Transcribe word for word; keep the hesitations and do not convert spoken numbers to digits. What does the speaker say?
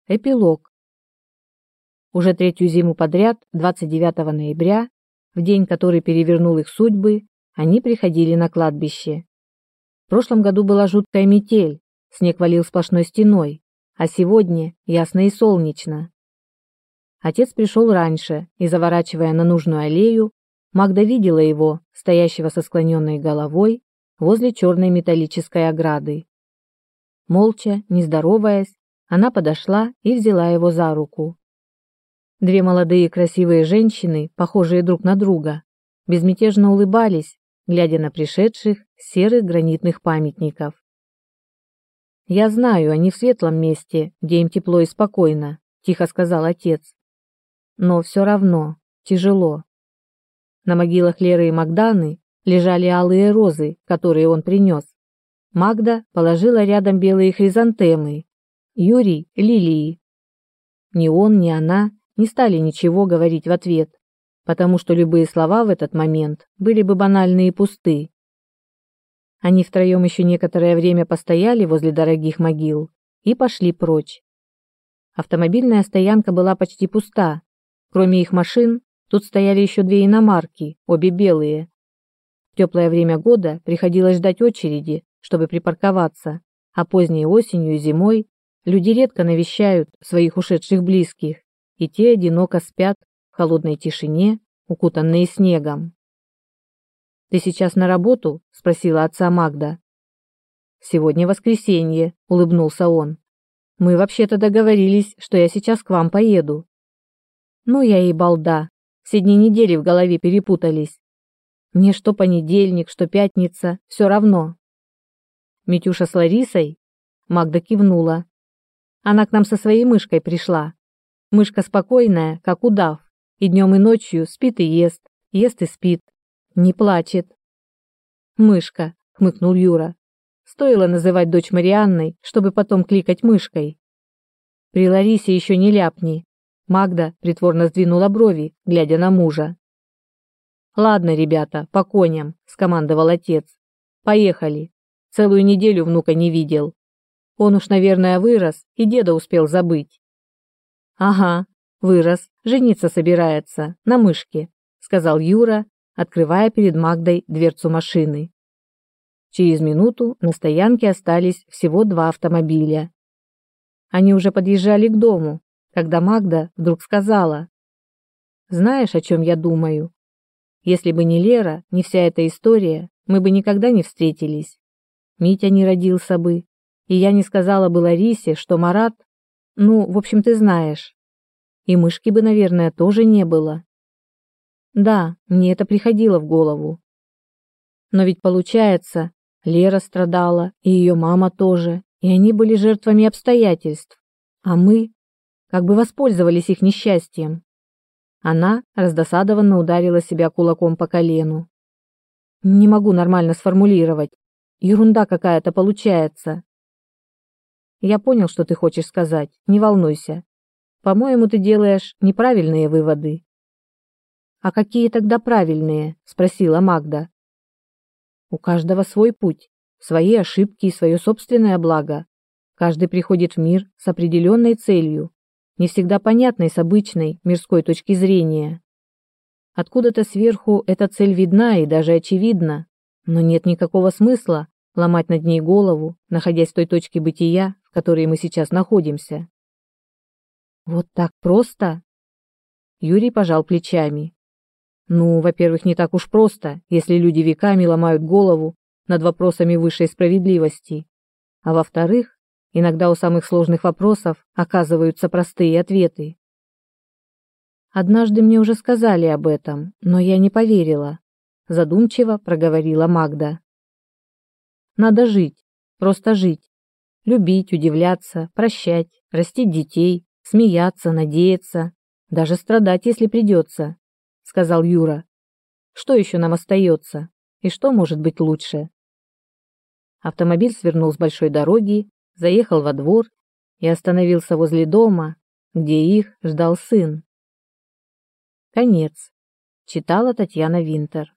Эпилог. Уже третью зиму подряд, двадцать девятого ноября, в день, который перевернул их судьбы, они приходили на кладбище. В прошлом году была жуткая метель, снег валил сплошной стеной, а сегодня ясно и солнечно. Отец пришел раньше, и, заворачивая на нужную аллею, Магда видела его, стоящего со склоненной головой, возле черной металлической ограды. Молча, не здороваясь, она подошла и взяла его за руку. Две молодые красивые женщины, похожие друг на друга, безмятежно улыбались, глядя на пришедших серых гранитных памятников. «Я знаю, они в светлом месте, где им тепло и спокойно», — тихо сказал отец. «Но все равно тяжело». На могилах Леры и Магданы лежали алые розы, которые он принес. Магда положила рядом белые хризантемы, Юрий — лилии. Ни он, ни она не стали ничего говорить в ответ, потому что любые слова в этот момент были бы банальны и пусты. Они втроем еще некоторое время постояли возле дорогих могил и пошли прочь. Автомобильная стоянка была почти пуста. Кроме их машин, тут стояли еще две иномарки, обе белые. В теплое время года приходилось ждать очереди, чтобы припарковаться, а поздней осенью и зимой люди редко навещают своих ушедших близких, и те одиноко спят в холодной тишине, укутанные снегом. «Ты сейчас на работу?» — спросила отца Магда. «Сегодня воскресенье», — улыбнулся он. «Мы вообще-то договорились, что я сейчас к вам поеду». «Ну я и балда, все дни недели в голове перепутались. Мне что понедельник, что пятница, все равно». «Митюша с Ларисой?» — Магда кивнула. «Она к нам со своей мышкой пришла. Мышка спокойная, как удав, и днем и ночью спит и ест, ест и спит, не плачет». «Мышка», — хмыкнул Юра. «Стоило называть дочь Марианной, чтобы потом кликать мышкой». «При Ларисе еще не ляпни». Магда притворно сдвинула брови, глядя на мужа. «Ладно, ребята, по коням», — скомандовал отец. «Поехали. Целую неделю внука не видел. Он уж, наверное, вырос и деда успел забыть». «Ага, вырос, жениться собирается, на мышке», — сказал Юра, открывая перед Магдой дверцу машины. Через минуту на стоянке остались всего два автомобиля. Они уже подъезжали к дому, когда Магда вдруг сказала: «Знаешь, о чем я думаю? Если бы не Лера, не вся эта история, мы бы никогда не встретились. Митя не родился бы, и я не сказала бы Ларисе, что Марат, ну, в общем, ты знаешь. И мышки бы, наверное, тоже не было». Да, мне это приходило в голову. Но ведь получается, Лера страдала, и ее мама тоже, и они были жертвами обстоятельств, а мы как бы воспользовались их несчастьем. Она раздосадованно ударила себя кулаком по колену. Не могу нормально сформулировать. Ерунда какая-то получается. Я понял, что ты хочешь сказать, не волнуйся. По-моему, ты делаешь неправильные выводы. А какие тогда правильные? Спросила Магда. У каждого свой путь, свои ошибки и свое собственное благо. Каждый приходит в мир с определенной целью, не всегда понятной с обычной мирской точки зрения. Откуда-то сверху эта цель видна и даже очевидна, но нет никакого смысла ломать над ней голову, находясь в той точке бытия, в которой мы сейчас находимся. Вот так просто? Юрий пожал плечами. Ну, во-первых, не так уж просто, если люди веками ломают голову над вопросами высшей справедливости. А во-вторых, иногда у самых сложных вопросов оказываются простые ответы. Однажды мне уже сказали об этом, но я не поверила, задумчиво проговорила Магда. Надо жить, просто жить. Любить, удивляться, прощать, растить детей, смеяться, надеяться, даже страдать, если придется, сказал Юра. Что еще нам остается? И что может быть лучше? Автомобиль свернул с большой дороги, заехал во двор и остановился возле дома, где их ждал сын. Конец. Читала Татьяна Винтер.